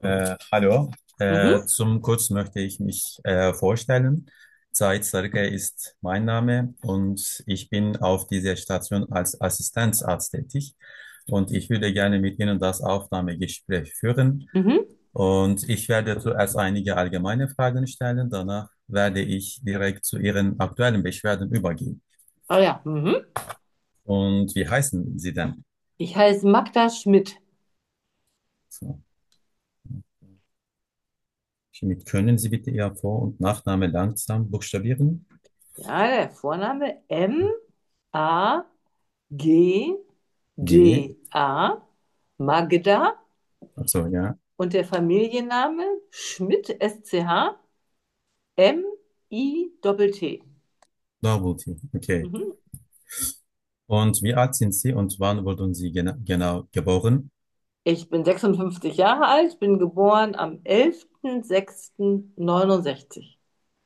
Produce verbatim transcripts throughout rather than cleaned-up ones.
Äh, hallo, äh, Mhm. zum Kurz möchte ich mich äh, vorstellen. Zahit Sarıkaya ist mein Name und ich bin auf dieser Station als Assistenzarzt tätig und ich würde gerne mit Ihnen das Aufnahmegespräch führen Mhm. und ich werde zuerst einige allgemeine Fragen stellen, danach werde ich direkt zu Ihren aktuellen Beschwerden übergehen. Ah ja. Mhm. Und wie heißen Sie denn? Ich heiße Magda Schmidt. So. Schmidt, können Sie bitte Ihr Vor- und Nachname langsam buchstabieren? Ja, der Vorname M A G G. D A, Magda, Also ja. und der Familienname Schmidt, S C H M I T T. Double T. Okay. Mhm. Und wie alt sind Sie und wann wurden Sie gena genau geboren? Ich bin sechsundfünfzig Jahre alt, bin geboren am elften sechsten neunundsechzig.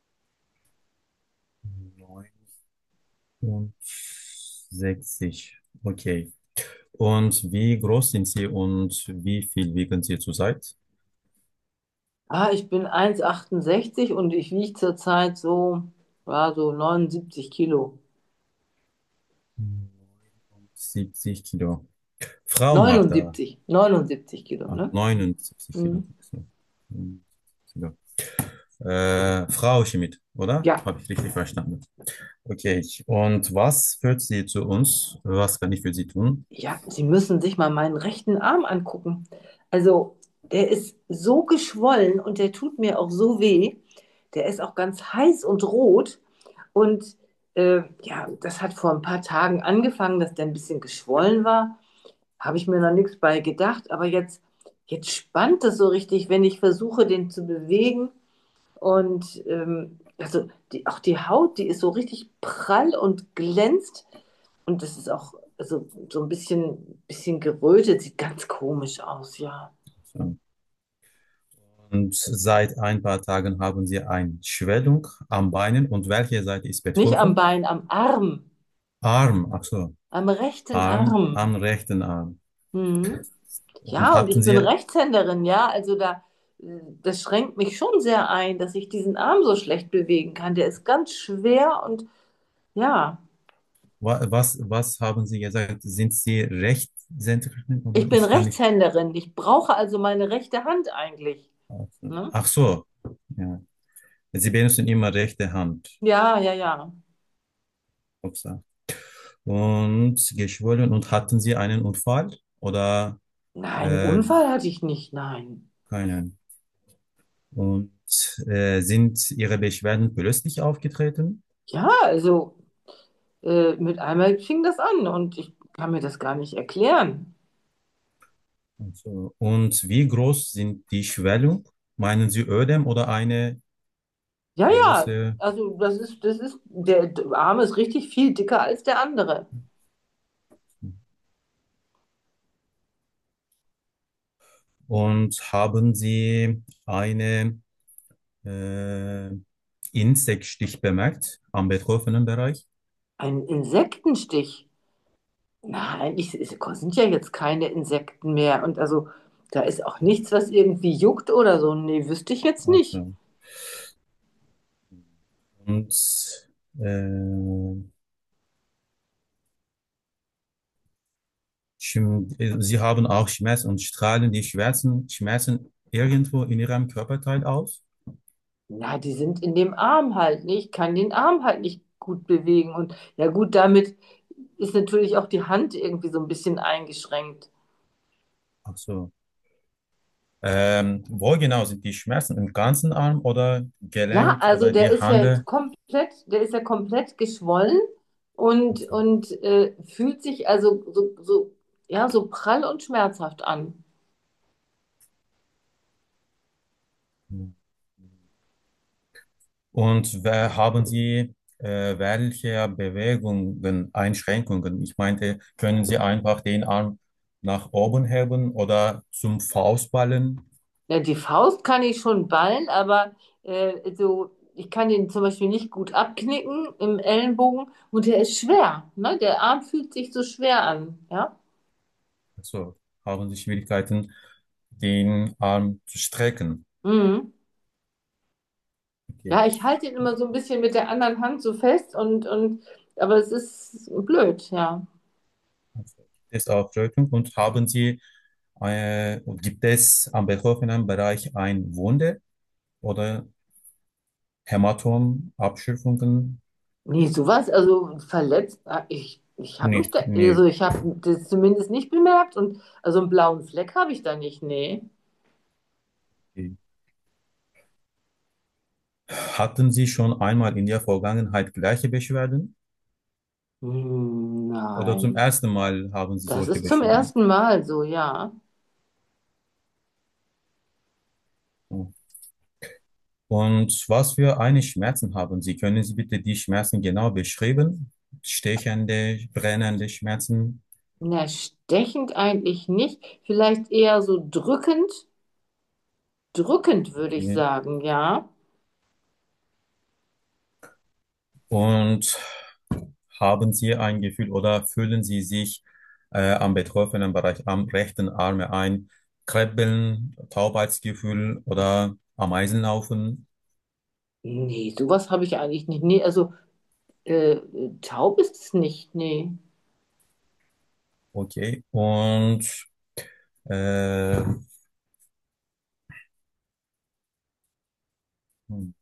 neunundsechzig. Okay. Und wie groß sind Sie und wie viel wiegen Sie zurzeit? Ah, ich bin eins Komma achtundsechzig und ich wiege zurzeit so, ja, so neunundsiebzig Kilo. siebzig Kilo. Frau Magda. neunundsiebzig, neunundsiebzig Kilo, Ah, ne? neunundsiebzig Kilo. Mhm. So. Kilo. Äh, Frau Schmidt, oder? Ja, Habe ich richtig verstanden? Okay. Und was führt Sie zu uns? Was kann ich für Sie tun? ja, Sie müssen sich mal meinen rechten Arm angucken. Also, der ist so geschwollen und der tut mir auch so weh. Der ist auch ganz heiß und rot. Und äh, ja, das hat vor ein paar Tagen angefangen, dass der ein bisschen geschwollen war. Habe ich mir noch nichts bei gedacht. Aber jetzt, jetzt spannt es so richtig, wenn ich versuche, den zu bewegen. Und ähm, also die, auch die Haut, die ist so richtig prall und glänzt. Und das ist auch also, so ein bisschen, bisschen gerötet, sieht ganz komisch aus, ja. So. Und seit ein paar Tagen haben Sie eine Schwellung am Beinen. Und welche Seite ist Nicht am betroffen? Bein, am Arm, Arm, ach so, am rechten Arm, Arm. am rechten Arm. Mhm. Und Ja, und hatten ich bin Sie, Rechtshänderin, ja. Also da, äh, das schränkt mich schon sehr ein, dass ich diesen Arm so schlecht bewegen kann. Der ist ganz schwer und ja, wa- was, was haben Sie gesagt? Sind Sie Rechtshänderin oder ich bin ich kann nicht? Rechtshänderin. Ich brauche also meine rechte Hand eigentlich. Ne? Ach so, ja. Sie benutzen immer rechte Hand. Ja, ja, ja. Upsa. Und geschwollen. Und hatten Sie einen Unfall oder Nein, äh, Unfall hatte ich nicht, nein. keinen? Und äh, sind Ihre Beschwerden plötzlich aufgetreten? Ja, also äh, mit einmal fing das an und ich kann mir das gar nicht erklären. Also, und wie groß sind die Schwellung? Meinen Sie Ödem oder eine Ja, ja, große? also das ist, das ist, der Arm ist richtig viel dicker als der andere. Und haben Sie eine äh, Insektstich bemerkt am betroffenen Bereich? Ein Insektenstich. Nein, ich, es sind ja jetzt keine Insekten mehr. Und also, da ist auch nichts, was irgendwie juckt oder so. Nee, wüsste ich jetzt nicht. Also, und äh, Schm- äh, Sie haben auch Schmerz und strahlen die Schmerzen, Schmerzen irgendwo in Ihrem Körperteil aus? Na, die sind in dem Arm halt nicht. Ich kann den Arm halt nicht gut bewegen. Und ja gut, damit ist natürlich auch die Hand irgendwie so ein bisschen eingeschränkt. Ach so. Ähm, wo genau sind die Schmerzen? Im ganzen Arm oder Ja, Gelenk also oder der die ist ja Hände? komplett, der ist ja komplett geschwollen und, Also, und äh, fühlt sich also so, so, ja, so prall und schmerzhaft an. hm. Und wer, haben Sie äh, welche Bewegungen, Einschränkungen? Ich meinte, können Sie einfach den Arm nach oben heben oder zum Faustballen? Ja, die Faust kann ich schon ballen, aber äh, so, ich kann den zum Beispiel nicht gut abknicken im Ellenbogen und der ist schwer. Ne? Der Arm fühlt sich so schwer an. Ja? Also, haben Sie Schwierigkeiten, den Arm zu strecken. Mhm. Okay. Ja, ich halte ihn immer so ein bisschen mit der anderen Hand so fest und, und aber es ist blöd, ja. Also, gibt es auch Rötung und haben Sie, äh, gibt es am betroffenen Bereich eine Wunde oder Hämatom, Abschürfungen? Nee, sowas, also verletzt, ah, ich, ich habe mich Nicht, da, nee. also ich habe das zumindest nicht bemerkt und also einen blauen Fleck habe ich da nicht, nee. Okay. Hatten Sie schon einmal in der Vergangenheit gleiche Beschwerden? Hm, Oder zum nein, ersten Mal haben Sie das solche ist zum Beschwerden? ersten Mal so, ja. Oh. Und was für eine Schmerzen haben Sie? Können Sie bitte die Schmerzen genau beschreiben? Stechende, brennende Schmerzen? Na, stechend eigentlich nicht, vielleicht eher so drückend, drückend würde ich Okay. sagen, ja. Und haben Sie ein Gefühl oder fühlen Sie sich äh, am betroffenen Bereich am rechten Arm ein Kribbeln, Taubheitsgefühl oder Ameisenlaufen? Nee, sowas habe ich eigentlich nicht. Nee, also äh, taub ist es nicht, nee. Okay. Und äh, hm,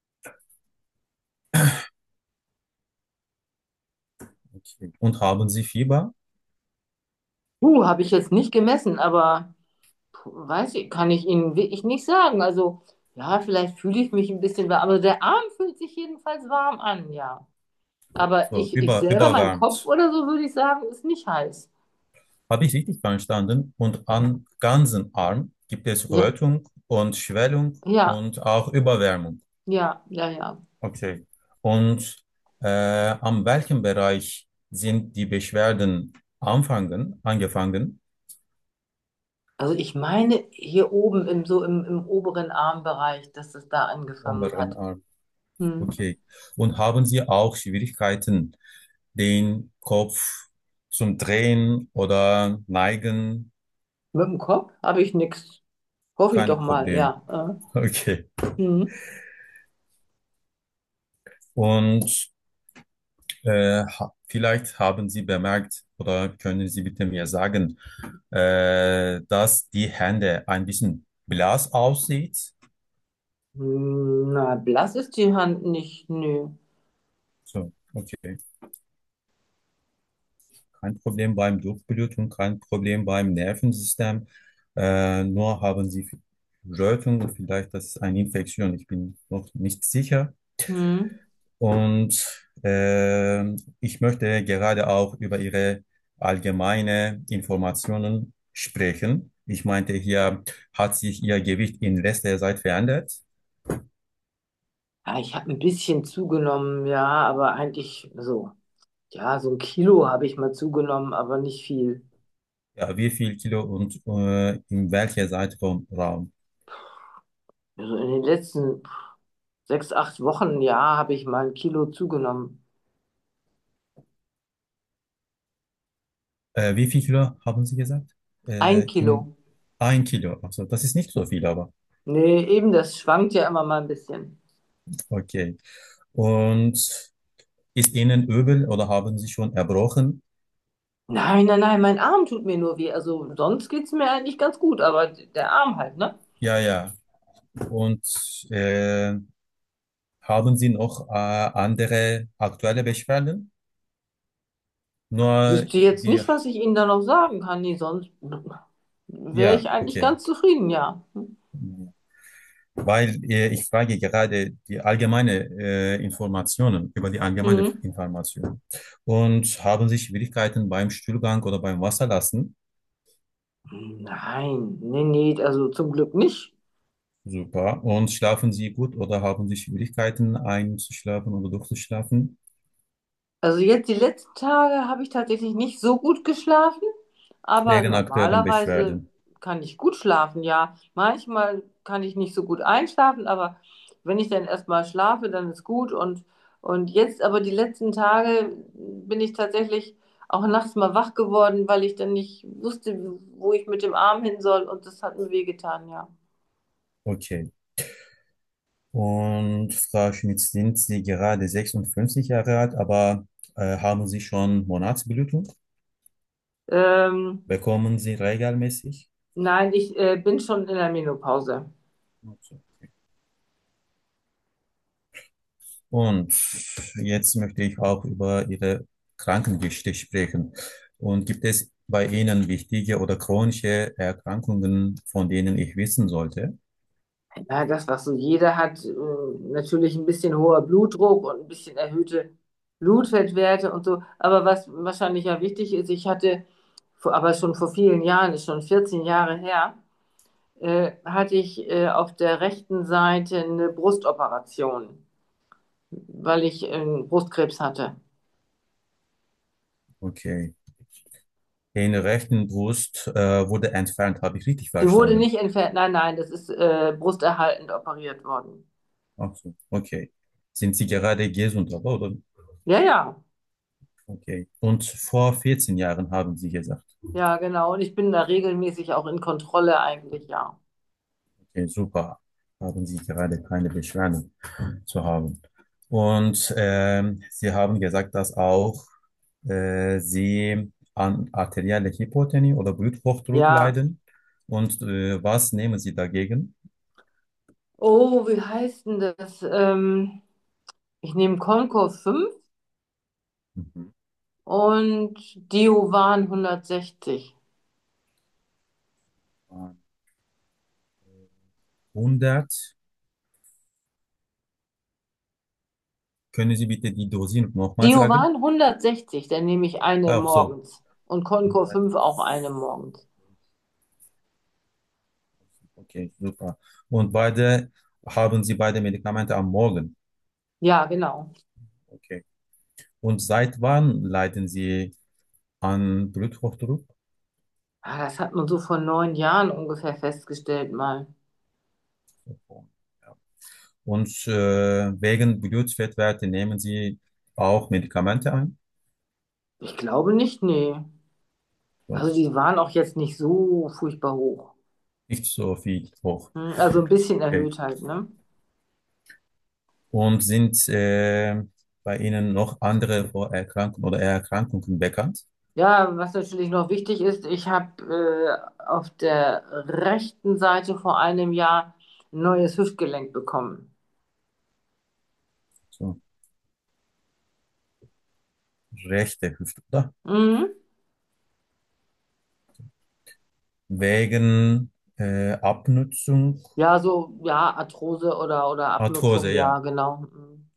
okay. Und haben Sie Fieber? Uh, habe ich jetzt nicht gemessen, aber puh, weiß ich, kann ich Ihnen wirklich nicht sagen. Also, ja, vielleicht fühle ich mich ein bisschen warm, aber der Arm fühlt sich jedenfalls warm an, ja. Aber So, ich, ich über, selber, mein Kopf überwarmt. oder so, würde ich sagen, ist nicht heiß. Habe ich richtig verstanden? Und am ganzen Arm gibt es Ja, Rötung und Schwellung ja, und auch Überwärmung. ja, ja, ja. Okay. Und äh, an welchem Bereich sind die Beschwerden anfangen, angefangen? Also ich meine hier oben im, so im, im oberen Armbereich, dass es da angefangen Unteren hat. Arm. Hm. Okay. Und haben Sie auch Schwierigkeiten, den Kopf zum Drehen oder neigen? Mit dem Kopf habe ich nichts. Hoffe ich Kein doch mal, Problem. ja. Okay. Äh, hm. Und Äh, ha vielleicht haben Sie bemerkt oder können Sie bitte mir sagen, äh, dass die Hände ein bisschen blass aussieht. Hm, na, blass ist die Hand nicht, nö. So, okay. Kein Problem beim Durchblutung, kein Problem beim Nervensystem. Äh, nur haben Sie Rötung und vielleicht das ist eine Infektion. Ich bin noch nicht sicher. Hm. Und äh, ich möchte gerade auch über Ihre allgemeine Informationen sprechen. Ich meinte hier, hat sich Ihr Gewicht in letzter Zeit verändert? Ja, ich habe ein bisschen zugenommen, ja, aber eigentlich so, ja, so ein Kilo habe ich mal zugenommen, aber nicht viel. Ja, wie viel Kilo und äh, in welcher Zeitraum? Raum? Also in den letzten sechs, acht Wochen, ja, habe ich mal ein Kilo zugenommen. Äh, wie viel Kilo haben Sie gesagt? Ein Äh, in Kilo. ein Kilo. Also das ist nicht so viel, aber Nee, eben, das schwankt ja immer mal ein bisschen. okay. Und ist Ihnen übel oder haben Sie schon erbrochen? Nein, nein, nein, mein Arm tut mir nur weh. Also sonst geht es mir eigentlich ganz gut, aber der Arm halt, ne? Ja, ja. Und äh, haben Sie noch äh, andere aktuelle Beschwerden? Nur Wüsste jetzt die, nicht, was ich Ihnen da noch sagen kann. Nee, sonst wäre ja, ich eigentlich okay. ganz zufrieden, ja. Weil äh, ich frage gerade die allgemeine äh, Informationen, über die allgemeine Mhm. Information. Und haben Sie Schwierigkeiten beim Stuhlgang oder beim Wasserlassen? Nein, nee, nee, also zum Glück nicht. Super. Und schlafen Sie gut oder haben Sie Schwierigkeiten einzuschlafen oder durchzuschlafen? Also jetzt die letzten Tage habe ich tatsächlich nicht so gut geschlafen, aber Wegen aktuellen normalerweise Beschwerden. kann ich gut schlafen, ja. Manchmal kann ich nicht so gut einschlafen, aber wenn ich dann erstmal schlafe, dann ist gut und, und jetzt aber die letzten Tage bin ich tatsächlich auch nachts mal wach geworden, weil ich dann nicht wusste, wo ich mit dem Arm hin soll und das hat mir wehgetan, ja. Okay. Und Frau Schmitz, sind Sie gerade sechsundfünfzig Jahre alt, aber äh, haben Sie schon Monatsblutung? Ähm, Bekommen Sie regelmäßig? nein, ich äh, bin schon in der Menopause. Okay. Und jetzt möchte ich auch über Ihre Krankengeschichte sprechen. Und gibt es bei Ihnen wichtige oder chronische Erkrankungen, von denen ich wissen sollte? Ja, das, was so jeder hat, äh, natürlich ein bisschen hoher Blutdruck und ein bisschen erhöhte Blutfettwerte und so. Aber was wahrscheinlich ja wichtig ist, ich hatte, vor, aber schon vor vielen Jahren, ist schon vierzehn Jahre her, äh, hatte ich äh, auf der rechten Seite eine Brustoperation, weil ich äh, Brustkrebs hatte. Okay. Den rechten Brust äh, wurde entfernt, habe ich richtig Die wurde verstanden? nicht entfernt, nein, nein, das ist äh, brusterhaltend operiert worden. Ach so, okay. Sind Sie gerade gesund, aber, oder? Ja, ja, Okay. Und vor vierzehn Jahren haben Sie gesagt. ja, genau. Und ich bin da regelmäßig auch in Kontrolle eigentlich, ja. Okay, super. Haben Sie gerade keine Beschwerden zu haben. Und ähm, Sie haben gesagt, dass auch äh, Sie an arterielle Hypotonie oder Bluthochdruck Ja. leiden. Und äh, was nehmen Sie dagegen? Oh, wie heißt denn das? Ähm, ich nehme Concor fünf Mhm. und Diovan hundertsechzig. hundert. Können Sie bitte die Dosierung nochmal sagen? Diovan hundertsechzig, dann nehme ich eine Ach so. morgens. Und Concor fünf auch eine morgens. Okay, super. Und beide, haben Sie beide Medikamente am Morgen? Ja, genau. Okay. Und seit wann leiden Sie an Bluthochdruck? Ah, das hat man so vor neun Jahren ungefähr festgestellt mal. Ja. Und äh, wegen Blutfettwerte nehmen Sie auch Medikamente ein? Ich glaube nicht, nee. So, Also die waren auch jetzt nicht so furchtbar hoch. nicht so viel hoch. Hm, also ein bisschen Okay. erhöht halt, ne? Und sind äh, bei Ihnen noch andere Vorerkrankungen oder Erkrankungen bekannt? Ja, was natürlich noch wichtig ist, ich habe äh, auf der rechten Seite vor einem Jahr ein neues Hüftgelenk bekommen. So, rechte Hüfte, oder? Mhm. Wegen äh, Abnutzung, Ja, so, ja, Arthrose oder, oder Arthrose, Abnutzung, ja, ja. genau. Mhm.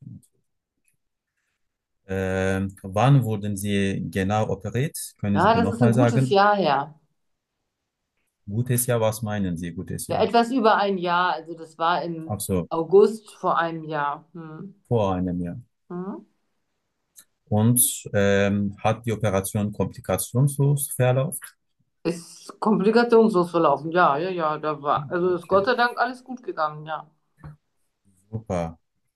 Ähm, wann wurden Sie genau operiert? Können Sie Ja, bitte das ist ein nochmal gutes sagen? Jahr her. Gutes Jahr, was meinen Sie, gutes Ja, Jahr? etwas über ein Jahr, also das war im Ach so, August vor einem Jahr. Mhm. vor einem Jahr. Mhm. Und ähm, hat die Operation komplikationslos verlaufen? Ist komplikationslos verlaufen, ja, ja, ja, da war, also ist Gott Okay, sei Dank alles gut gegangen, ja. super.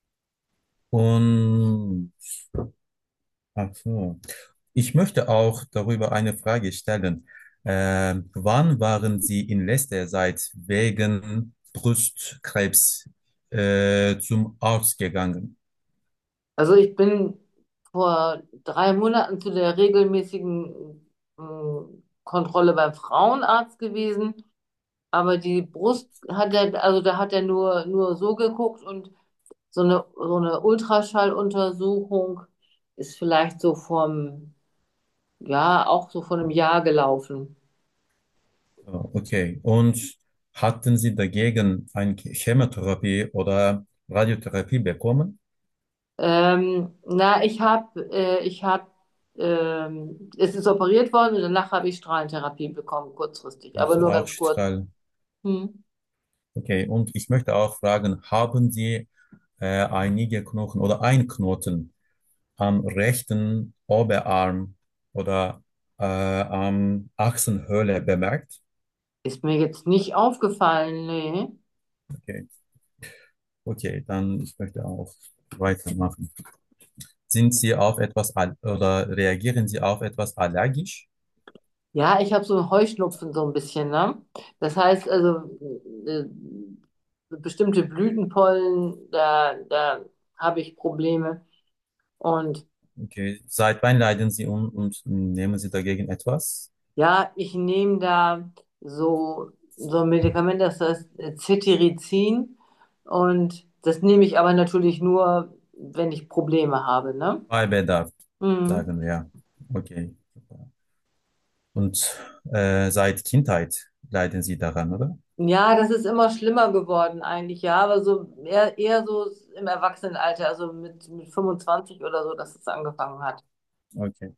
Und ach so. Ich möchte auch darüber eine Frage stellen. Ähm, wann waren Sie in letzter Zeit wegen Brustkrebs äh, zum Arzt gegangen? Also ich bin vor drei Monaten zu der regelmäßigen ähm, Kontrolle beim Frauenarzt gewesen, aber die Brust hat er, also da hat er nur, nur so geguckt und so eine, so eine Ultraschalluntersuchung ist vielleicht so vom, ja, auch so von einem Jahr gelaufen. Ja, okay. Und hatten Sie dagegen eine Chemotherapie oder Radiotherapie bekommen? Ähm, na, ich habe, äh, ich habe, ähm, es ist operiert worden und danach habe ich Strahlentherapie bekommen, kurzfristig, aber Also nur auch ganz kurz. Strahl. Hm. Okay. Und ich möchte auch fragen, haben Sie äh, einige Knochen oder ein Knoten am rechten Oberarm oder äh, am Achsenhöhle bemerkt? Ist mir jetzt nicht aufgefallen, nee. Okay. Okay, dann ich möchte auch weitermachen. Sind Sie auf etwas al- oder reagieren Sie auf etwas allergisch? Ja, ich habe so einen Heuschnupfen so ein bisschen, ne? Das heißt also, äh, bestimmte Blütenpollen, da, da habe ich Probleme. Und Okay. Seit wann leiden Sie um und nehmen Sie dagegen etwas? ja, ich nehme da so, so ein Medikament, das heißt äh, Cetirizin. Und das nehme ich aber natürlich nur, wenn ich Probleme habe, ne? Bei Bedarf, Mhm. sagen wir. Okay. Und äh, seit Kindheit leiden Sie daran, oder? Ja, das ist immer schlimmer geworden eigentlich, ja, aber so eher, eher so im Erwachsenenalter, also mit, mit fünfundzwanzig oder so, dass es angefangen hat. Okay.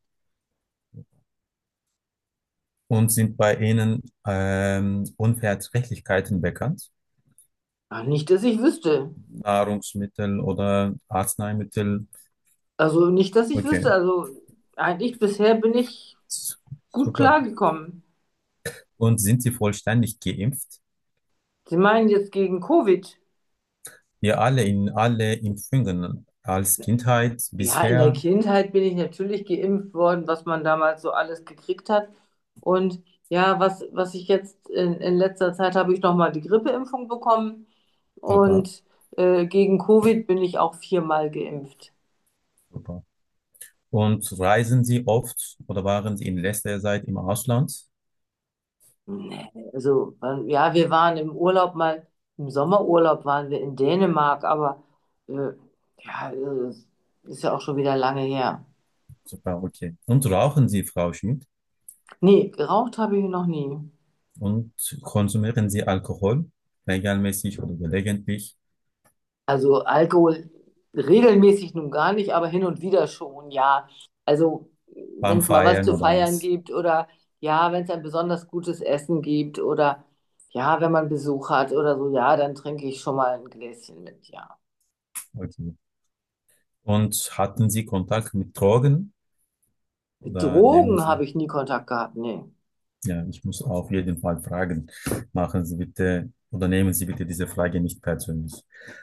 Und sind bei Ihnen ähm, Unverträglichkeiten bekannt? Ja, nicht, dass ich wüsste. Nahrungsmittel oder Arzneimittel? Also nicht, dass ich Okay. wüsste. Also eigentlich bisher bin ich gut Super. klargekommen. Und sind Sie vollständig geimpft? Sie meinen jetzt gegen Covid? Wir alle in alle Impfungen als Kindheit Ja, in der bisher. Kindheit bin ich natürlich geimpft worden, was man damals so alles gekriegt hat. Und ja, was, was ich jetzt in, in letzter Zeit habe ich nochmal die Grippeimpfung bekommen. Super, Und äh, gegen Covid bin ich auch viermal geimpft. super. Und reisen Sie oft oder waren Sie in letzter Zeit im Ausland? Nee, also, ähm, ja, wir waren im Urlaub mal, im Sommerurlaub waren wir in Dänemark, aber äh, ja, äh, ist ja auch schon wieder lange her. Super, okay. Und rauchen Sie, Frau Schmidt? Nee, geraucht habe ich noch nie. Und konsumieren Sie Alkohol regelmäßig oder gelegentlich? Also Alkohol regelmäßig nun gar nicht, aber hin und wieder schon, ja. Also wenn Beim es mal was Feiern zu oder feiern was? gibt oder ja, wenn es ein besonders gutes Essen gibt oder ja, wenn man Besuch hat oder so, ja, dann trinke ich schon mal ein Gläschen mit, ja. Okay. Und hatten Sie Kontakt mit Drogen Mit oder nehmen Drogen Sie? habe ich nie Kontakt gehabt, nee. Ja, ich muss auf jeden Fall fragen. Machen Sie bitte oder nehmen Sie bitte diese Frage nicht persönlich.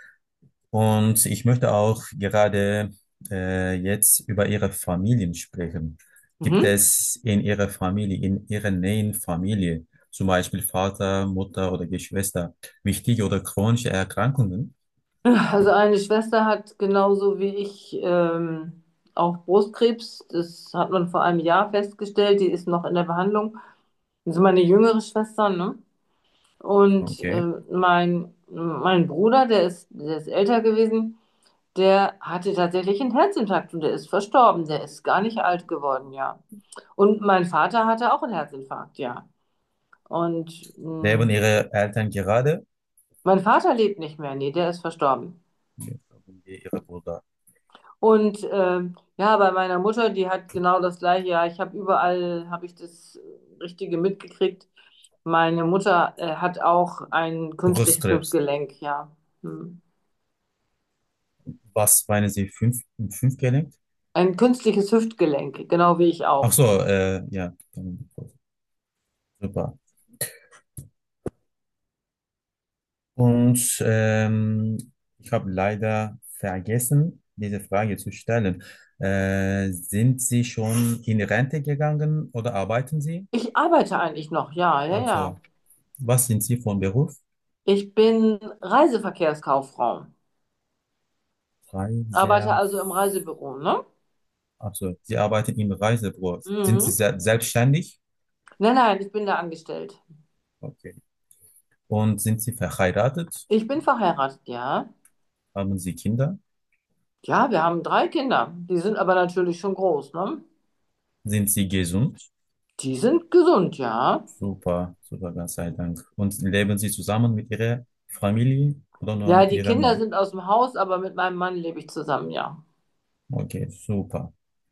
Und ich möchte auch gerade äh, jetzt über Ihre Familien sprechen. Gibt Mhm. es in Ihrer Familie, in Ihrer nähen Familie, zum Beispiel Vater, Mutter oder Geschwister, wichtige oder chronische Erkrankungen? Also eine Schwester hat genauso wie ich ähm, auch Brustkrebs. Das hat man vor einem Jahr festgestellt. Die ist noch in der Behandlung. Das ist meine jüngere Schwester, ne? Und Okay. äh, mein, mein Bruder, der ist, der ist älter gewesen, der hatte tatsächlich einen Herzinfarkt und der ist verstorben. Der ist gar nicht alt geworden, ja. Und mein Vater hatte auch einen Herzinfarkt, ja. Und mh, Leben Ihre Eltern gerade? mein Vater lebt nicht mehr, nee, der ist verstorben. Ja, haben wir Ihre Bruder. Und ähm, ja, bei meiner Mutter, die hat genau das gleiche. Ja, ich habe überall, habe ich das Richtige mitgekriegt. Meine Mutter äh, hat auch ein künstliches Brustkrebs. Hüftgelenk, ja. Hm. Was meinen Sie, fünf, fünf gelenkt? Ein künstliches Hüftgelenk, genau wie ich Ach auch. so, äh, ja, super. Und ähm, ich habe leider vergessen, diese Frage zu stellen. Äh, sind Sie schon in Rente gegangen oder arbeiten Sie? Ich arbeite eigentlich noch, ja, ja, ja. Also, was sind Sie von Beruf? Ich bin Reiseverkehrskauffrau, arbeite Reiser. also im Reisebüro, ne? Also, Sie arbeiten im Reisebüro. Sind Sie Mhm. se selbstständig? Nein, nein, ich bin da angestellt. Okay. Und sind Sie verheiratet? Ich bin verheiratet, ja. Haben Sie Kinder? Ja, wir haben drei Kinder. Die sind aber natürlich schon groß, ne? Sind Sie gesund? Die sind gesund, ja. Super, super, Gott sei Dank. Und leben Sie zusammen mit Ihrer Familie oder nur Ja, mit die Ihrem Kinder Mann? sind aus dem Haus, aber mit meinem Mann lebe ich zusammen, ja. Okay, super.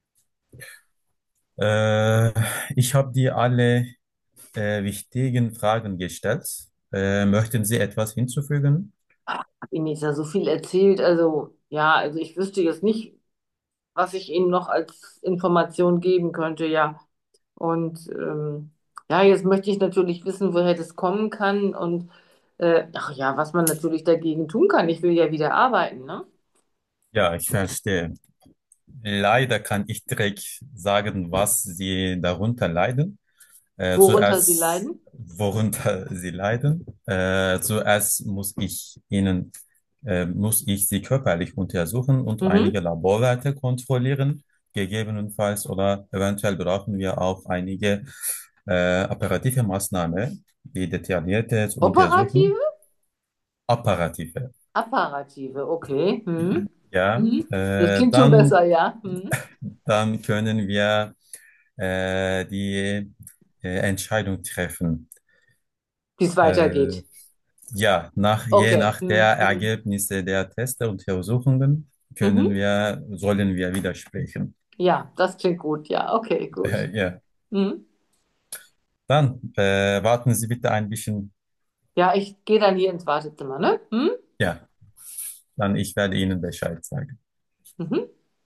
Äh, ich habe dir alle äh, wichtigen Fragen gestellt. Äh, möchten Sie etwas hinzufügen? Hab Ihnen jetzt ja so viel erzählt. Also, ja, also ich wüsste jetzt nicht, was ich Ihnen noch als Information geben könnte, ja. Und ähm, ja, jetzt möchte ich natürlich wissen, woher das kommen kann und äh, ach ja, was man natürlich dagegen tun kann. Ich will ja wieder arbeiten, ne? Ja, ich verstehe. Leider kann ich direkt sagen, was Sie darunter leiden. Äh, Worunter Sie zuerst, leiden? worunter Sie leiden. Äh, zuerst muss ich Ihnen, äh, muss ich Sie körperlich untersuchen und einige Mhm. Laborwerte kontrollieren, gegebenenfalls oder eventuell brauchen wir auch einige äh, operative Maßnahmen, die detaillierte zu Operative? untersuchen. Apparative, Apparative, okay. Mhm. ja. Mhm. Das Äh, klingt schon dann, besser, ja. Mhm. dann können wir äh, die äh, Entscheidung treffen. Wie es Äh, weitergeht. ja, nach, je Okay. nach Mhm. der Mhm. Ergebnisse der Teste und Untersuchungen können Mhm. wir, sollen wir widersprechen. Ja, das klingt gut. Ja, okay, gut. Äh, ja, Mhm. dann äh, warten Sie bitte ein bisschen. Ja, ich gehe dann hier ins Wartezimmer, ne? Mhm. Ja, dann ich werde Ihnen Bescheid sagen. Mhm.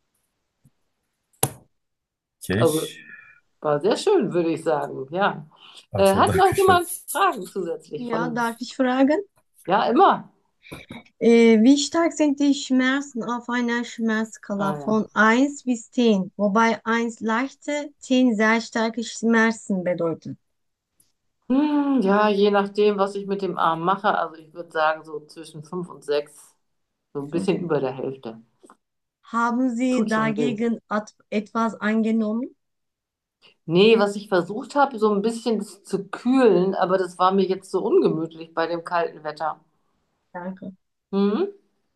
Okay, Also war sehr schön, würde ich sagen. Ja. Äh, also hat noch danke schön. jemand Fragen zusätzlich Ja, von? darf ich fragen? Ja, immer. Äh, wie stark sind die Schmerzen auf einer Schmerzskala Ah, von ja. eins bis zehn, wobei eins leichte, zehn sehr starke Schmerzen bedeutet? Hm, ja, je nachdem, was ich mit dem Arm mache. Also ich würde sagen, so zwischen fünf und sechs, so ein bisschen über der Hälfte. Haben Sie Tut schon weh. dagegen at- etwas eingenommen? Nee, was ich versucht habe, so ein bisschen das zu kühlen, aber das war mir jetzt so ungemütlich bei dem kalten Wetter. Danke. Hm?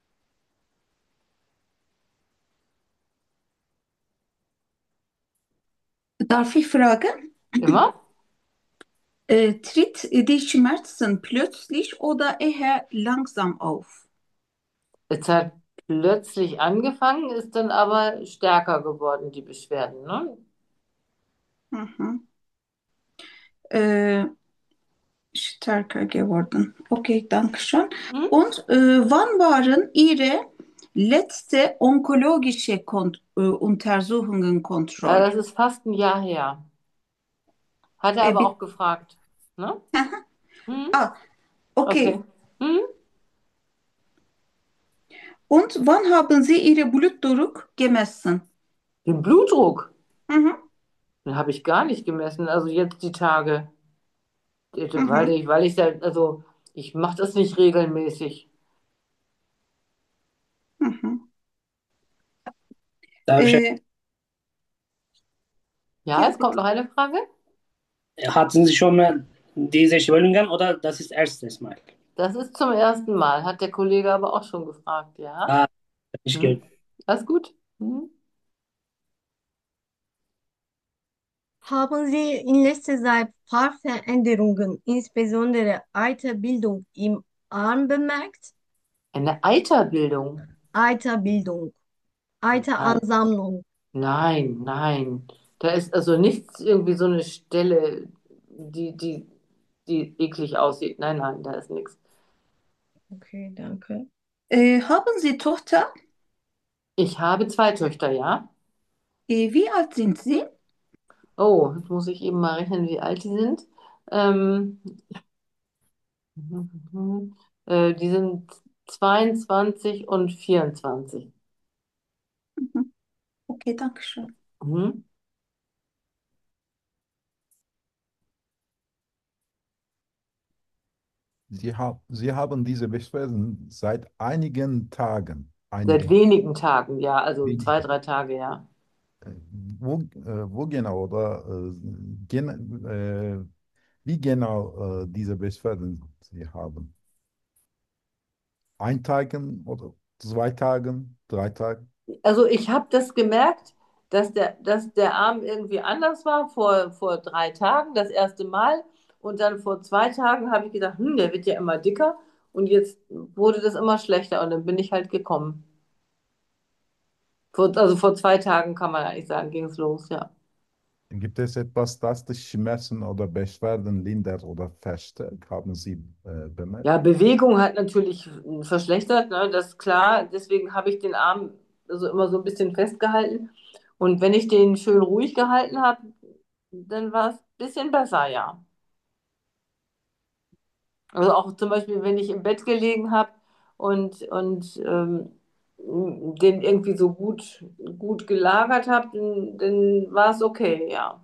Darf ich fragen, Immer? äh, tritt die Schmerzen plötzlich oder eher langsam auf? Es hat plötzlich angefangen, ist dann aber stärker geworden, die Beschwerden, ne? Mhm. Äh, Stärker geworden. Okay, danke schön. Hm? Und äh, wann waren Ihre letzte onkologische Kont äh, Untersuchungen Ja, Kontroll? das ist fast ein Jahr her. Hat er Äh, aber bit- auch gefragt. Ne? Hm? ah, Okay. okay. Hm? Und wann haben Sie Ihre Blutdruck gemessen? Den Blutdruck, Mhm. den habe ich gar nicht gemessen. Also jetzt die Tage. Weil Mhm. ich, weil ich ja, also ich mache das nicht regelmäßig. Mhm. Darf ich, Äh, Ja, ja, es kommt bitte. noch eine Frage. hatten Sie schon mal diese Schwellungen oder das ist erstes Mal? Das ist zum ersten Mal, hat der Kollege aber auch schon gefragt, ja? Ah, ich Hm? gehört. Alles gut? Hm? Haben Sie in letzter Zeit Farbveränderungen, insbesondere Eiterbildung im Arm bemerkt? Eine Eiterbildung. Eiterbildung, Nein, Eiteransammlung. nein, nein. Da ist also nichts irgendwie so eine Stelle, die, die, die eklig aussieht. Nein, nein, da ist nichts. Okay, danke. Äh, haben Sie Tochter? Ich habe zwei Töchter, ja? Äh, wie alt sind Sie? Oh, jetzt muss ich eben mal rechnen, wie alt die sind. Ähm, äh, die sind zweiundzwanzig und vierundzwanzig. Mhm. Okay, danke schön. Mhm. Sie, hab, Sie haben diese Beschwerden seit einigen Tagen, Seit einigen wenigen Tagen, ja, also zwei, wenigen. drei Tage, ja. Äh, Wo, äh, wo genau oder äh, gen, äh, wie genau äh, diese Beschwerden Sie haben? Ein Tagen oder zwei Tagen, drei Tagen? Also ich habe das gemerkt, dass der, dass der Arm irgendwie anders war vor, vor drei Tagen, das erste Mal. Und dann vor zwei Tagen habe ich gedacht, hm, der wird ja immer dicker. Und jetzt wurde das immer schlechter und dann bin ich halt gekommen. Vor, also vor zwei Tagen kann man eigentlich sagen, ging es los, ja. Gibt es etwas, das die Schmerzen oder Beschwerden lindert oder verstärkt? Haben Sie äh, bemerkt? Ja, Bewegung hat natürlich verschlechtert, ne, das ist klar. Deswegen habe ich den Arm also immer so ein bisschen festgehalten. Und wenn ich den schön ruhig gehalten habe, dann war es ein bisschen besser, ja. Also auch zum Beispiel, wenn ich im Bett gelegen habe und, und ähm, den irgendwie so gut, gut gelagert habe, dann, dann war es okay, ja.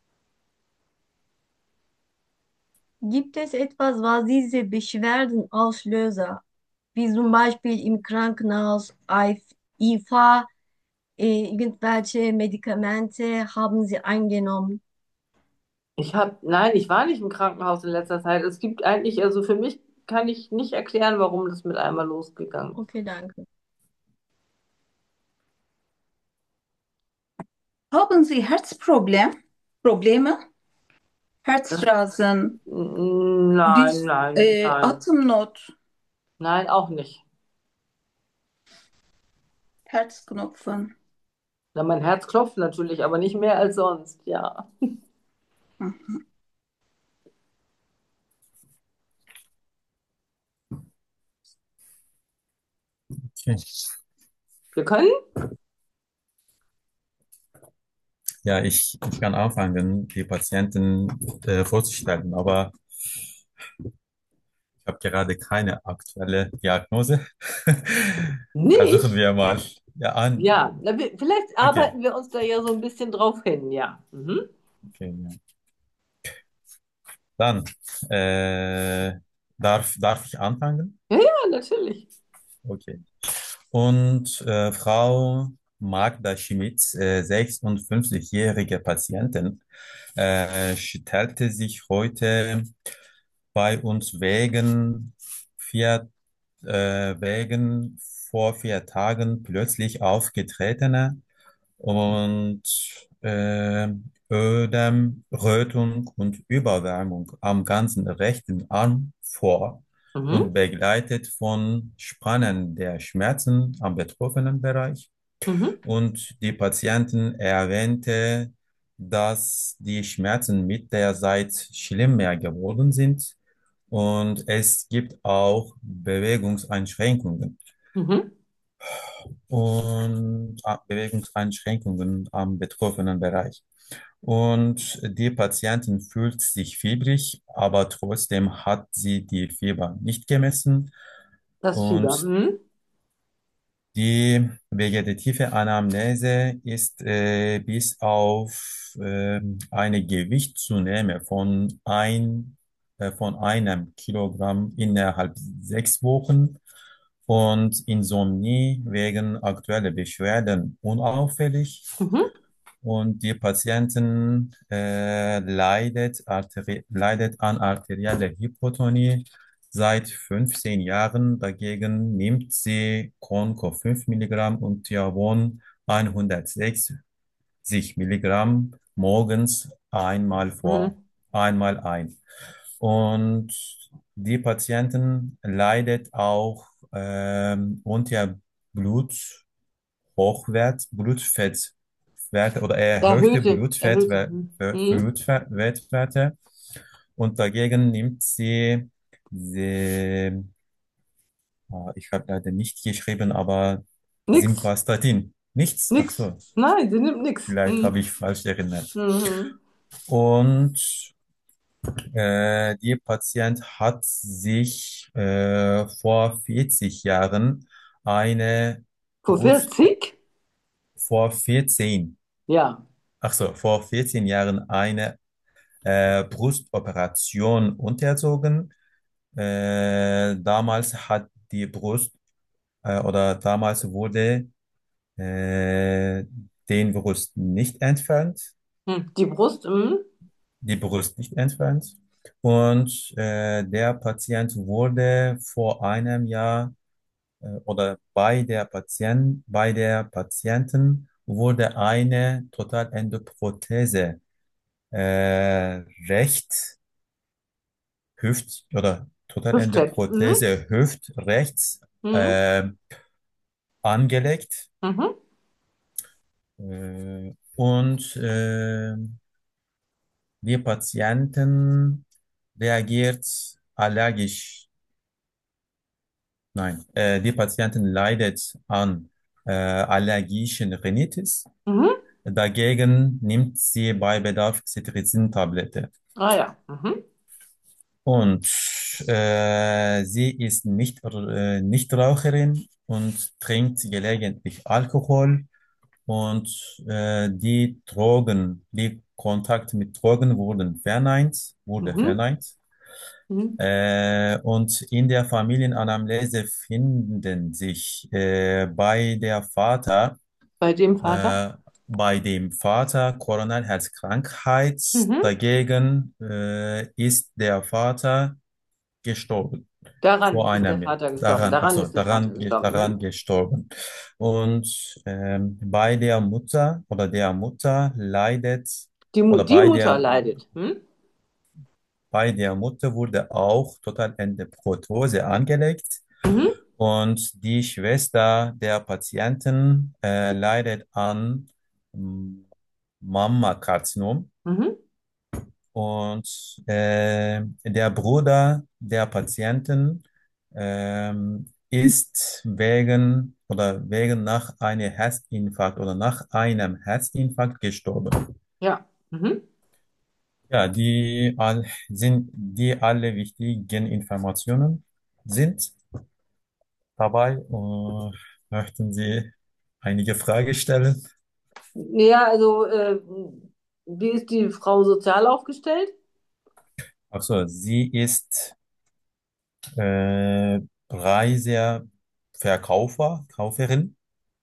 Gibt es etwas, was diese Beschwerden auslöser, wie zum Beispiel im Krankenhaus, I V, äh, irgendwelche Medikamente haben Sie eingenommen? Ich habe, nein, ich war nicht im Krankenhaus in letzter Zeit. Es gibt eigentlich, also für mich kann ich nicht erklären, warum das mit einmal losgegangen ist. Okay, danke. Haben Sie Herzproblem? Probleme? Das, Herzrasen, nein, Dis nein, äh, nein. Atemnot, Nein, auch nicht. Herzknopfen. Na, mein Herz klopft natürlich, aber nicht mehr als sonst, ja. Mhm. Okay. Wir können? Ja, ich, ich kann anfangen, die Patienten äh, vorzustellen, aber ich habe gerade keine aktuelle Diagnose. Versuchen Nicht? wir mal. Ja, an. Ja, na, wir, vielleicht Okay, arbeiten wir uns da ja so ein bisschen drauf hin, ja. Mhm. okay, ja. Dann äh, darf, darf ich anfangen? Ja, ja, natürlich. Okay. Und äh, Frau Magda Schmitz, äh, sechsundfünfzig-jährige Patientin, äh, stellte sich heute bei uns wegen vier, äh, wegen vor vier Tagen plötzlich aufgetretener und äh, Ödem, Rötung und Überwärmung am ganzen rechten Arm vor und Mhm. begleitet von Spannen der Schmerzen am betroffenen Bereich. Mhm. Und die Patientin erwähnte, dass die Schmerzen mit der Zeit schlimmer geworden sind und es gibt auch Bewegungseinschränkungen Mhm. und ah, Bewegungseinschränkungen am betroffenen Bereich. Und die Patientin fühlt sich fiebrig, aber trotzdem hat sie die Fieber nicht gemessen. Das Fieber. Und Mhm. die vegetative Anamnese ist äh, bis auf äh, eine Gewichtszunahme von, ein, äh, von einem Kilogramm innerhalb sechs Wochen und Insomnie wegen aktueller Beschwerden unauffällig. Mhm. Und die Patientin äh, leidet, arteri leidet an arterieller Hypotonie seit fünfzehn Jahren. Dagegen nimmt sie Concor fünf Milligramm und Thiavon hundertsechzig Milligramm morgens einmal vor, Mhm. einmal ein. Und die Patientin leidet auch ähm, unter Blut Hochwert, Blutfettwerte oder erhöhte Erhöhte, erhöhte. Blutfettwerte, Mhm. Mhm. Blutfettwerte und dagegen nimmt sie, sie ah, ich habe leider nicht geschrieben, aber Nix, Simvastatin. Nichts? Ach nix. so, Nein, sie nimmt nix. vielleicht habe Mhm. ich falsch erinnert. Mhm. Und äh, die Patient hat sich äh, vor vierzig Jahren eine Vor Brust, vierzig? vor vierzehn, Ja. ach so, vor vierzehn Jahren eine äh, Brustoperation unterzogen. Äh, damals hat die Brust äh, oder damals wurde äh, den Brust nicht entfernt, Hm. Die Brust, mhm. die Brust nicht entfernt. Und äh, der Patient wurde vor einem Jahr äh, oder bei der Patient, bei der Patienten wurde eine Totalendoprothese äh, rechts Hüft oder Hüftcheck. Mhm. Totalendoprothese Hüft rechts Mhm. äh, angelegt. Mhm. Äh, und äh, die Patienten reagiert allergisch. Nein, äh, die Patienten leidet an äh, allergischen Rhinitis. Mhm. Dagegen nimmt sie bei Bedarf Cetirizin-Tablette. Ah ja. Mhm. Und äh, sie ist nicht, äh, Nichtraucherin und trinkt gelegentlich Alkohol und äh, die Drogen, die Kontakt mit Drogen wurden verneint, wurde Mhm. verneint. Mhm. Äh, und in der Familienanamnese finden sich äh, bei der Vater, Bei dem Vater? äh, bei dem Vater Coronarherzkrankheit. Mhm. Dagegen äh, ist der Vater gestorben. Daran Vor ist der einem Jahr. Vater gestorben. Daran, ach Daran so, ist der Vater daran, ge- gestorben. Ne? daran gestorben. Und ähm, bei der Mutter oder der Mutter leidet, Die, Mu oder die bei Mutter der leidet. Hm? Bei der Mutter wurde auch Totalendoprothese angelegt Mhm. und die Schwester der Patienten äh, leidet an mm, Mammakarzinom Mhm. und äh, der Bruder der Patienten ähm, ist wegen oder wegen nach einem Herzinfarkt oder nach einem Herzinfarkt gestorben. Ja. Mhm. Ja, die all, sind die alle wichtigen Informationen sind dabei. Äh, möchten Sie einige Fragen stellen? Ja, also, äh, wie ist die Frau sozial aufgestellt? Also, sie ist äh, Reiseverkäufer, Kauferin.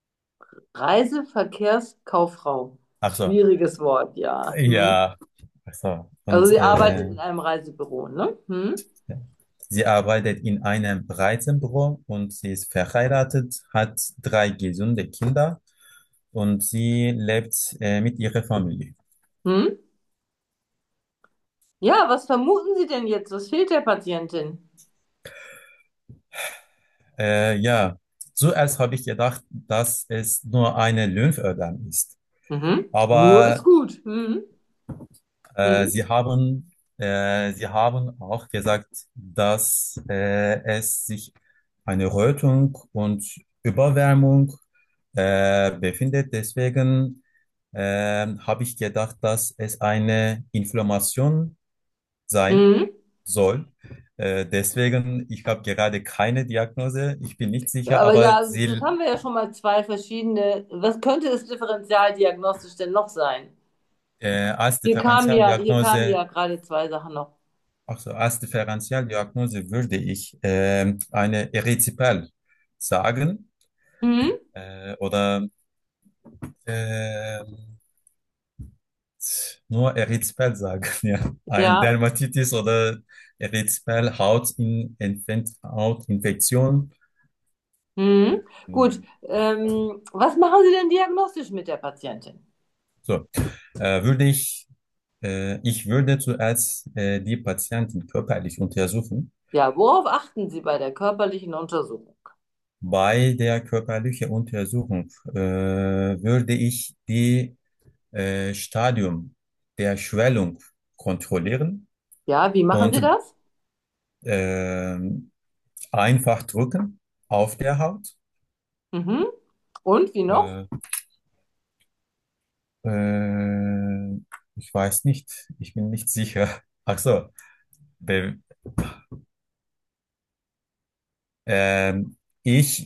Reiseverkehrskauffrau. Also, Schwieriges Wort, ja. Hm. ja, also, Also und sie arbeitet äh, in einem Reisebüro, ne? Hm? ja. Sie arbeitet in einem Reisebüro und sie ist verheiratet, hat drei gesunde Kinder und sie lebt äh, mit ihrer Familie. Hm? Ja, was vermuten Sie denn jetzt? Was fehlt der Patientin? Äh, ja, zuerst habe ich gedacht, dass es nur eine Lymphödem ist. Mhm. Nur ist Aber gut. Mhm. äh, Mhm. sie haben, äh, sie haben auch gesagt, dass äh, es sich eine Rötung und Überwärmung äh, befindet. Deswegen äh, habe ich gedacht, dass es eine Inflammation sein Mhm. soll. Äh, deswegen, ich habe gerade keine Diagnose, ich bin nicht sicher, Aber aber ja, das sie, haben wir ja schon mal zwei verschiedene. Was könnte es differentialdiagnostisch denn noch sein? äh, als Hier kamen ja, hier kamen Differentialdiagnose, ja gerade zwei Sachen noch. also als Differentialdiagnose würde ich ähm, eine Erythrozypal sagen Mhm. äh, oder ähm, nur Erythrozypal sagen, ja. Ein Ja. Dermatitis oder Erythrozypal Hautin Hautinfektion. Mhm. Gut. Ähm, was machen Sie denn diagnostisch mit der Patientin? So, äh, würde ich, äh, ich würde zuerst äh, die Patienten körperlich untersuchen. Ja, worauf achten Sie bei der körperlichen Untersuchung? Bei der körperlichen Untersuchung äh, würde ich die äh, Stadium der Schwellung kontrollieren Ja, wie machen Sie und das? äh, einfach drücken auf der Haut. Mhm. Und wie noch? Äh, äh, ich weiß nicht, ich bin nicht sicher. Ach so, be ähm, ich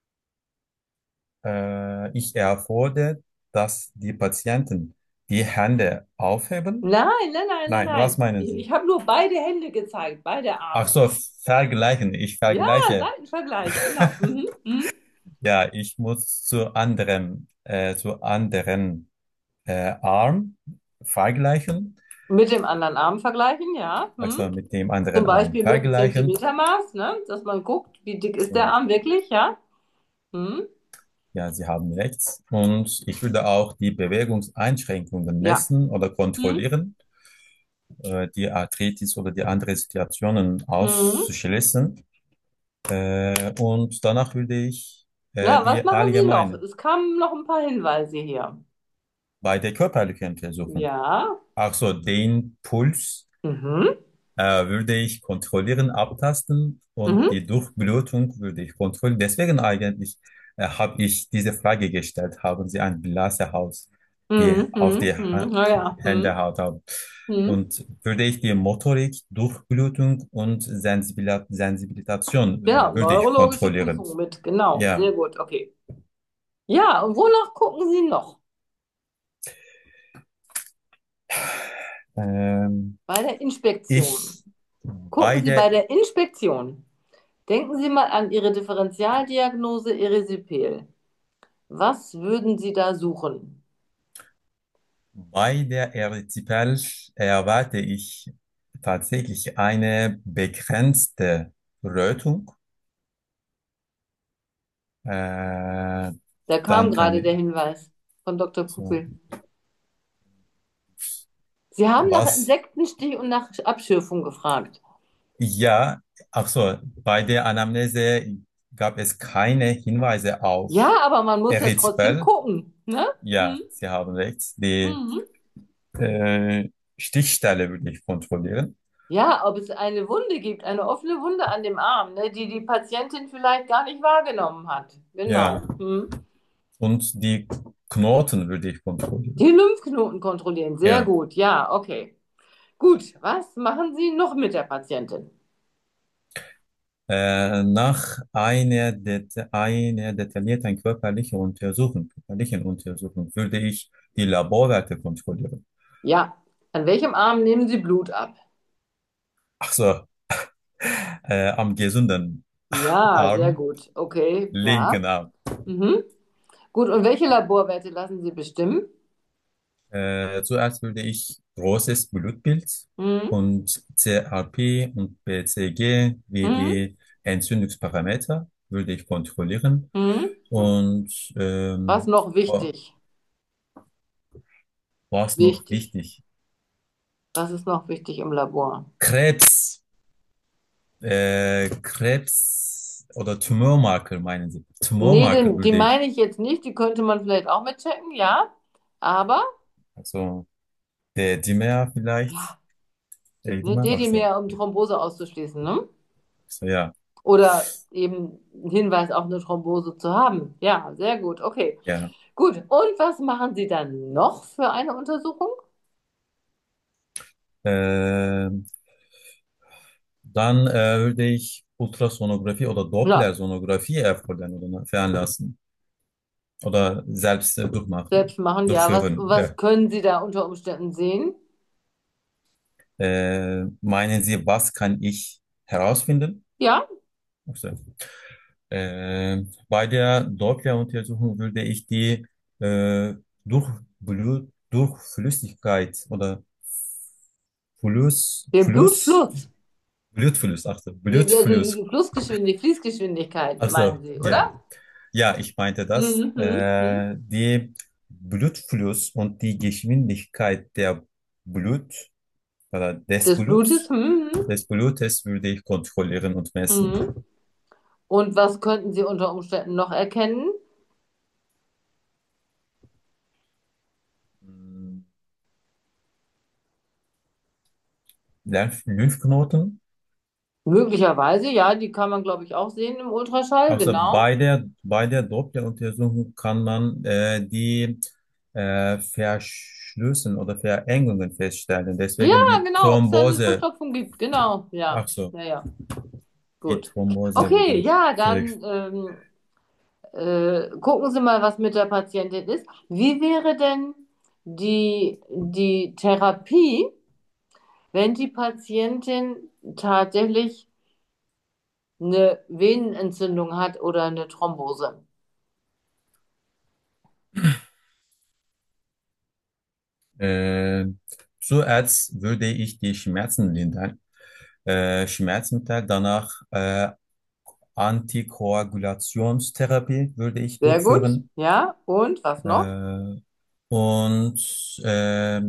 Äh, ich erfordere, dass die Patienten die Hände aufheben. Nein, nein, nein, nein, Nein, was nein. meinen Ich, Sie? ich habe nur beide Hände gezeigt, beide Ach Arme. so, vergleichen. Ich Ja, vergleiche. Seitenvergleich, genau. Mhm. Mhm. Ja, ich muss zu anderem, äh, zu anderen äh, Arm vergleichen. Mit dem anderen Arm vergleichen, ja. Mhm. Also mit dem Zum anderen Arm Beispiel mit dem vergleichen. Zentimetermaß, ne? Dass man guckt, wie dick ist der So, Arm wirklich, ja. Mhm. ja, Sie haben recht. Und ich würde auch die Bewegungseinschränkungen Ja. messen oder Mhm. kontrollieren, äh, die Arthritis oder die anderen Situationen Mhm. auszuschließen. Äh, und danach würde ich äh, Ja, was die machen Sie noch? allgemeine, Es kamen noch ein paar Hinweise hier. bei der körperlichen Untersuchung, Ja. also den Puls Mhm. äh, würde ich kontrollieren, abtasten und Mhm. die Durchblutung würde ich kontrollieren. Deswegen eigentlich äh, habe ich diese Frage gestellt, haben Sie ein Blasehaus? die Mhm, auf die mhm, mhm. Ha- Naja. Hände Mhm. Haut haben. Mhm. Und würde ich die Motorik, Durchblutung und Sensibil Sensibilisation Genau, äh, würde ich neurologische kontrollieren. Prüfung mit. Genau, Ja. sehr gut, okay. Ja, und wonach gucken Sie noch Ähm, bei der Inspektion? ich Gucken bei Sie bei der, der Inspektion. Denken Sie mal an Ihre Differentialdiagnose Erisipel. Was würden Sie da suchen? bei der Erythritol erwarte ich tatsächlich eine begrenzte Rötung. Äh, Da kam dann gerade der kann Hinweis von Doktor so, Pupil. Sie haben nach was, Insektenstich und nach Abschürfung gefragt. ja, ach so, bei der Anamnese gab es keine Hinweise auf Ja, aber man muss ja trotzdem Erythritol. gucken, ne? Ja, Mhm. Sie haben recht. Die Mhm. äh, Stichstelle würde ich kontrollieren. Ja, ob es eine Wunde gibt, eine offene Wunde an dem Arm, ne, die die Patientin vielleicht gar nicht wahrgenommen hat. Genau. Ja, Mhm. und die Knoten würde ich kontrollieren. Die Lymphknoten kontrollieren. Sehr Ja. gut. Ja, okay. Gut. Was machen Sie noch mit der Patientin? Äh, nach einer, Det einer detaillierten körperlichen Untersuchung, körperlichen Untersuchung würde ich die Laborwerte kontrollieren. Ja. An welchem Arm nehmen Sie Blut ab? Ach so, äh, am gesunden Ja, sehr Arm, gut. Okay. Ja. linken Arm. Mhm. Gut. Und welche Laborwerte lassen Sie bestimmen? Äh, zuerst würde ich großes Blutbild Mhm. und C R P und B C G wie Mhm. die Entzündungsparameter würde ich kontrollieren. Mhm. Und Was ähm, noch wa- wichtig? was noch Wichtig. wichtig? Was ist noch wichtig im Labor? Krebs, äh, Krebs oder Tumormarker meinen Sie? Nee, Tumormarker den, die würde ich, meine ich jetzt nicht. Die könnte man vielleicht auch mitchecken, ja. Aber, also der Dimer vielleicht, ja, der ne, Dimer, ach so, Dedimer, um Thrombose auszuschließen, ne? so ja, Oder eben einen Hinweis auf eine Thrombose zu haben. Ja, sehr gut. Okay. ja. Gut. Und was machen Sie dann noch für eine Untersuchung? Ähm, Dann äh, würde ich Ultrasonographie oder Ja, Dopplersonographie erfordern oder veranlassen oder selbst äh, selbst durchmachen, machen. Ja, was, durchführen. was Ja. können Sie da unter Umständen sehen? Äh, meinen Sie, was kann ich herausfinden? Ja, Also, äh, bei der Doppleruntersuchung würde ich die äh, durch Blut, Durchflüssigkeit oder Fluss, den Fluss, Blutfluss. Blutfluss, ach so, Die, die, also Blutfluss, die Flussgeschwindigkeit, Fließgeschwindigkeit, ach so, meinen Sie, ja. oder? Ja, ich meinte das. Mhm. Mhm. Äh, die Blutfluss und die Geschwindigkeit der Blut oder des Des Blutes. Bluts, Mhm. des Blutes würde ich kontrollieren und messen. Mhm. Und was könnten Sie unter Umständen noch erkennen? Hm, Lymph Lymphknoten. Möglicherweise, ja, die kann man, glaube ich, auch sehen im Ultraschall, Also genau. bei der, bei der Doppleruntersuchung kann man äh, die äh, Verschlüssen oder Verengungen feststellen. Ja, Deswegen die genau, ob es da eine Thrombose, Verstopfung gibt, genau, ja, ach so, ja, ja, die gut. Thrombose würde Okay, ich ja, zurück. dann ähm, äh, gucken Sie mal, was mit der Patientin ist. Wie wäre denn die, die Therapie, wenn die Patientin tatsächlich eine Venenentzündung hat oder eine Thrombose? Äh, Zuerst würde ich die Schmerzen lindern. Äh, Schmerzmittel, danach äh, Antikoagulationstherapie würde ich Sehr gut, durchführen. ja, und was noch? Äh, und äh,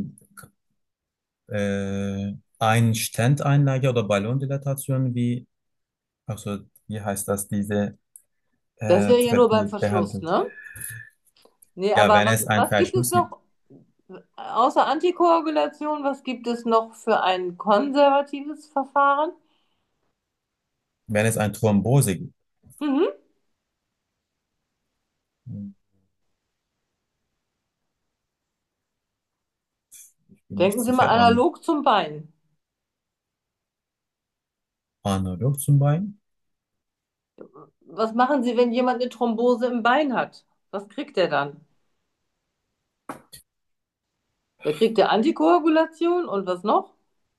äh, ein Stenteinlage oder Ballondilatation, wie, also, wie heißt das, diese Das äh, wäre ja nur beim Therapie Verschluss, behandelt. ne? Nee, Ja, aber wenn was, es ein was gibt es Verschluss gibt, noch, außer Antikoagulation, was gibt es noch für ein konservatives Verfahren? wenn es ein Thrombose gibt. Mhm. bin nicht Denken Sie mal sicher. An, analog zum Bein. analog zum Bein? Was machen Sie, wenn jemand eine Thrombose im Bein hat? Was kriegt er dann? Der kriegt der Antikoagulation und was noch?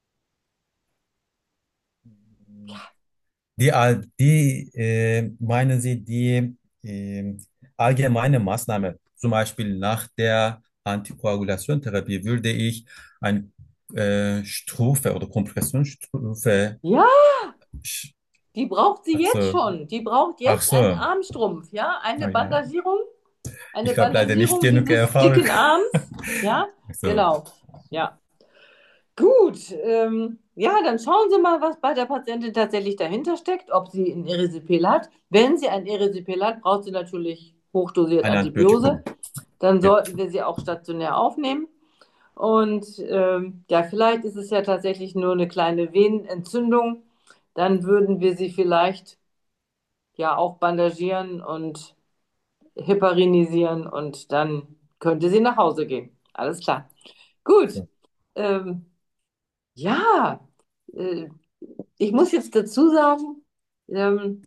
Die, all- die äh, meinen Sie die äh, allgemeine Maßnahme, zum Beispiel nach der Antikoagulationstherapie würde ich eine äh, Stufe oder Kompressionsstufe, Ja, sch- die braucht sie jetzt also, schon. Die braucht ach jetzt einen so, Armstrumpf, ja, eine ah, ja, Bandagierung, eine ich habe leider nicht Bandagierung genug dieses Erfahrung. dicken Arms, ja, Ach so, genau, ja. Gut, ähm, ja, dann schauen Sie mal, was bei der Patientin tatsächlich dahinter steckt, ob sie ein Erisipel hat. Wenn sie ein Erisipel hat, braucht sie natürlich hochdosiert ein Antibiose. Antibiotikum. Dann Ja, sollten wir sie auch stationär aufnehmen. Und ähm, ja, vielleicht ist es ja tatsächlich nur eine kleine Venenentzündung. Dann würden wir sie vielleicht ja auch bandagieren und heparinisieren und dann könnte sie nach Hause gehen. Alles klar. Gut. so. Ähm, ja, äh, ich muss jetzt dazu sagen, ähm,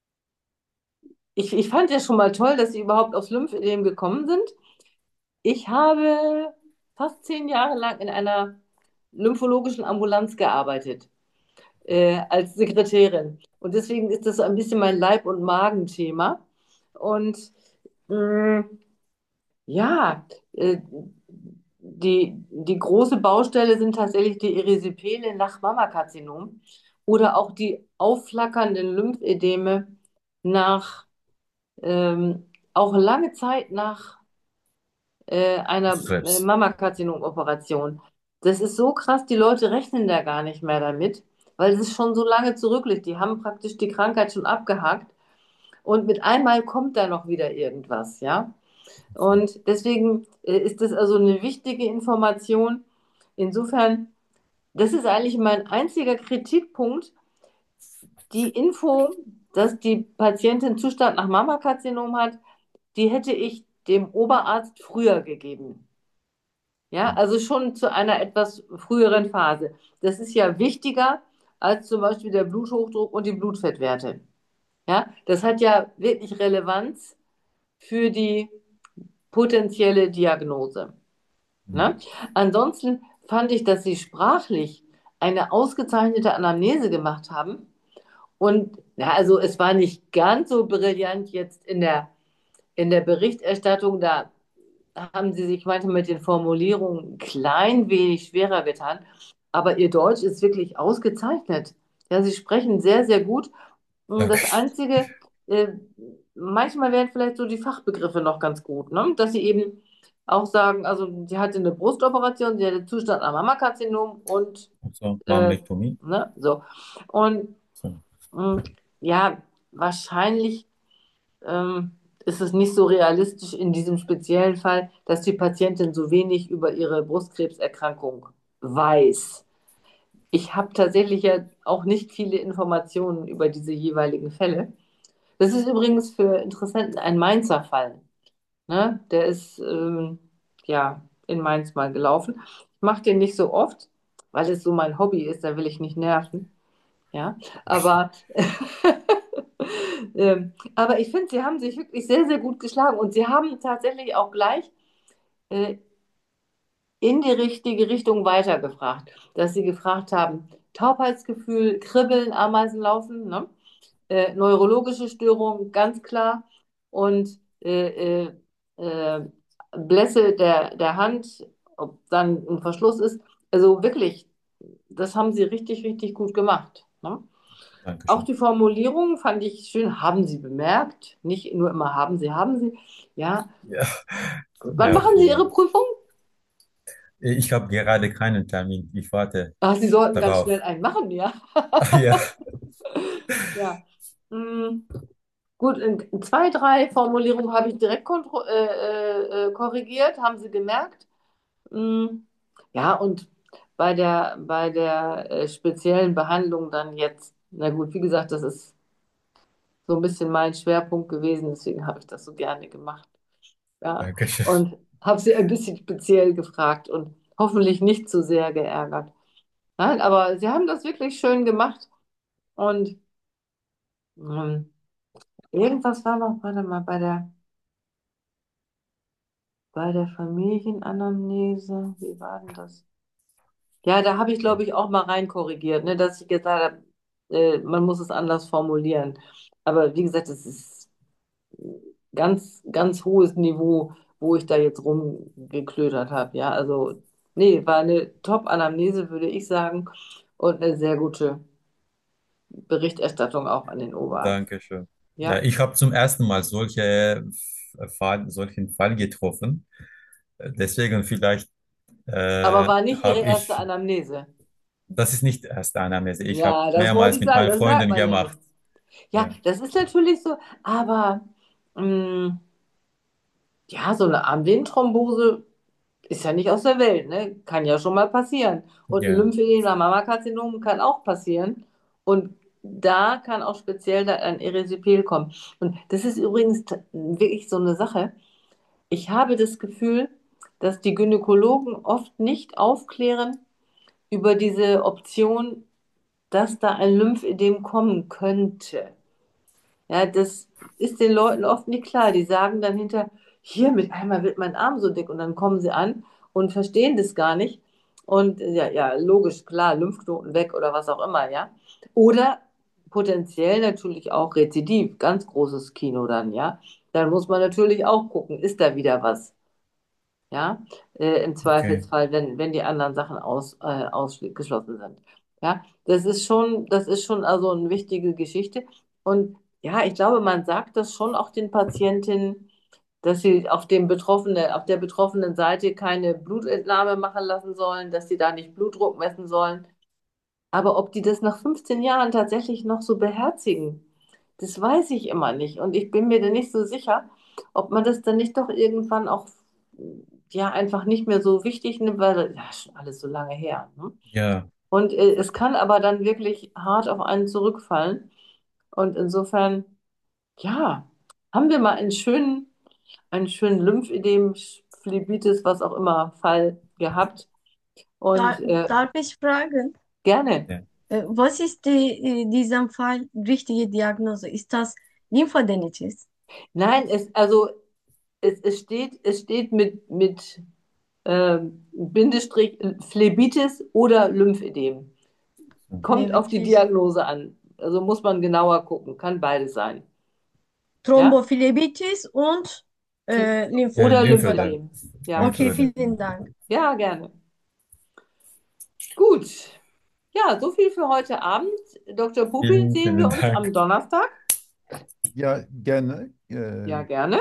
ich, ich fand ja schon mal toll, dass Sie überhaupt aufs Lymphödem gekommen sind. Ich habe fast zehn Jahre lang in einer lymphologischen Ambulanz gearbeitet, äh, als Sekretärin. Und deswegen ist das so ein bisschen mein Leib- und Magenthema. Und mh, ja, äh, die, die große Baustelle sind tatsächlich die Erisipele nach Mammakarzinom oder auch die aufflackernden Lymphödeme nach, ähm, auch lange Zeit nach äh, einer äh, Krebs. Mammakarzinom-Operation. Das ist so krass, die Leute rechnen da gar nicht mehr damit, weil es schon so lange zurückliegt. Die haben praktisch die Krankheit schon abgehakt und mit einmal kommt da noch wieder irgendwas, ja. Und deswegen äh, ist das also eine wichtige Information. Insofern, das ist eigentlich mein einziger Kritikpunkt. Die Info, dass die Patientin Zustand nach Mammakarzinom hat, die hätte ich dem Oberarzt früher gegeben. Ja, also schon zu einer etwas früheren Phase. Das ist ja wichtiger als zum Beispiel der Bluthochdruck und die Blutfettwerte. Ja, das hat ja wirklich Relevanz für die potenzielle Diagnose. Ne? Ansonsten fand ich, dass Sie sprachlich eine ausgezeichnete Anamnese gemacht haben. Und ja, also es war nicht ganz so brillant jetzt in der, in der Berichterstattung. Da haben Sie sich manchmal mit den Formulierungen ein klein wenig schwerer getan. Aber Ihr Deutsch ist wirklich ausgezeichnet. Ja, Sie sprechen sehr, sehr gut. Und das Dankeschön. Einzige, äh, manchmal wären vielleicht so die Fachbegriffe noch ganz gut, ne? Dass Sie eben auch sagen, also sie hatte eine Brustoperation, sie hatte Zustand am Mammakarzinom und Also, äh, Mammalektomie. ne, so. Und So. mh, ja, wahrscheinlich ähm, ist es nicht so realistisch in diesem speziellen Fall, dass die Patientin so wenig über ihre Brustkrebserkrankung weiß. Ich habe tatsächlich ja auch nicht viele Informationen über diese jeweiligen Fälle. Das ist übrigens für Interessenten ein Mainzer Fall. Ne? Der ist ähm, ja in Mainz mal gelaufen. Ich mache den nicht so oft, weil es so mein Hobby ist, da will ich nicht nerven. Ja, aber, ähm, aber ich finde, sie haben sich wirklich sehr, sehr gut geschlagen und sie haben tatsächlich auch gleich äh, in die richtige Richtung weitergefragt, dass sie gefragt haben, Taubheitsgefühl, Kribbeln, Ameisenlaufen, ne? Äh, neurologische Störungen, ganz klar. Und äh, äh, äh, Blässe der, der Hand, ob dann ein Verschluss ist. Also wirklich, das haben sie richtig, richtig gut gemacht. Ne? Auch Dankeschön. die Formulierung fand ich schön. Haben Sie bemerkt? Nicht nur immer haben Sie, haben Sie. Ja, Ja, gut. Wann ja, machen Sie vielen Ihre Dank. Prüfung? Ich habe gerade keinen Termin. Ich warte Ach, Sie sollten ganz schnell darauf. einen machen, ja. Ja, Ja. Mm. Gut, in zwei, drei Formulierungen habe ich direkt kontro- äh, äh, äh, korrigiert, haben Sie gemerkt. Mm, ja, und bei der, bei der äh, speziellen Behandlung dann jetzt, na gut, wie gesagt, das ist so ein bisschen mein Schwerpunkt gewesen, deswegen habe ich das so gerne gemacht. Ja, Dankeschön. und habe Sie ein bisschen speziell gefragt und hoffentlich nicht zu sehr geärgert. Nein, aber sie haben das wirklich schön gemacht. Und ähm, irgendwas war noch, warte mal, bei der, bei der Familienanamnese. Wie war denn das? Ja, da habe ich, glaube ich, auch mal rein korrigiert, ne, dass ich gesagt habe, äh, man muss es anders formulieren. Aber wie gesagt, es ist ganz, ganz hohes Niveau, wo ich da jetzt rumgeklötert habe. Ja, also, nee, war eine Top-Anamnese, würde ich sagen, und eine sehr gute Berichterstattung auch an den Oberarzt. Dankeschön. Ja, Ja, ich habe zum ersten Mal solche Fall, solchen Fall getroffen. Äh, Deswegen vielleicht aber äh, war nicht Ihre habe erste ich, Anamnese. das ist nicht erste Anamnese. Ich habe Ja, das wollte mehrmals ich mit sagen, meinen das merkt Freunden man ja nicht. gemacht. Ja, Ja, das ist natürlich so, aber mh, ja, so eine Armvenenthrombose ist ja nicht aus der Welt, ne? Kann ja schon mal passieren. Und ein ja, Lymphödem nach Mammakarzinom kann auch passieren. Und da kann auch speziell da ein Erisipel kommen. Und das ist übrigens t- wirklich so eine Sache. Ich habe das Gefühl, dass die Gynäkologen oft nicht aufklären über diese Option, dass da ein Lymphödem kommen könnte. Ja, das ist den Leuten oft nicht klar. Die sagen dann hinter, hier, mit einmal wird mein Arm so dick und dann kommen sie an und verstehen das gar nicht. Und äh, ja, ja, logisch, klar, Lymphknoten weg oder was auch immer, ja. Oder potenziell natürlich auch Rezidiv, ganz großes Kino dann, ja. Dann muss man natürlich auch gucken, ist da wieder was, ja, äh, im okay. Zweifelsfall, wenn, wenn die anderen Sachen aus, äh, ausgeschlossen sind. Ja, das ist schon, das ist schon also eine wichtige Geschichte. Und ja, ich glaube, man sagt das schon auch den Patientinnen, dass sie auf dem betroffenen, auf der betroffenen Seite keine Blutentnahme machen lassen sollen, dass sie da nicht Blutdruck messen sollen. Aber ob die das nach fünfzehn Jahren tatsächlich noch so beherzigen, das weiß ich immer nicht. Und ich bin mir da nicht so sicher, ob man das dann nicht doch irgendwann auch ja einfach nicht mehr so wichtig nimmt, weil ja schon alles so lange her. Ne? Ja, Und äh, es kann aber dann wirklich hart auf einen zurückfallen. Und insofern, ja, haben wir mal einen schönen, einen schönen Lymphödem, Phlebitis, was auch immer, Fall gehabt. Und Dar äh, darf ich fragen, gerne. ja. äh, was ist die, in diesem Fall richtige Diagnose? Ist das Lymphadenitis? Nein, es, also es, es steht, es steht mit, mit ähm, Bindestrich Phlebitis oder Lymphödem. Kommt auf die Levitis. Diagnose an. Also muss man genauer gucken. Kann beides sein. Ja? Thrombophlebitis und äh, Ja, Oder Lymphödem. Lymphödem. Lymphödem. Ja, Okay, Lymphödem. vielen Dank. ja, gerne. Gut. Ja, so viel für heute Abend. Doktor Pupin, Vielen, sehen wir vielen uns Dank. am Donnerstag? Ja, gerne. Ja, Äh, gerne.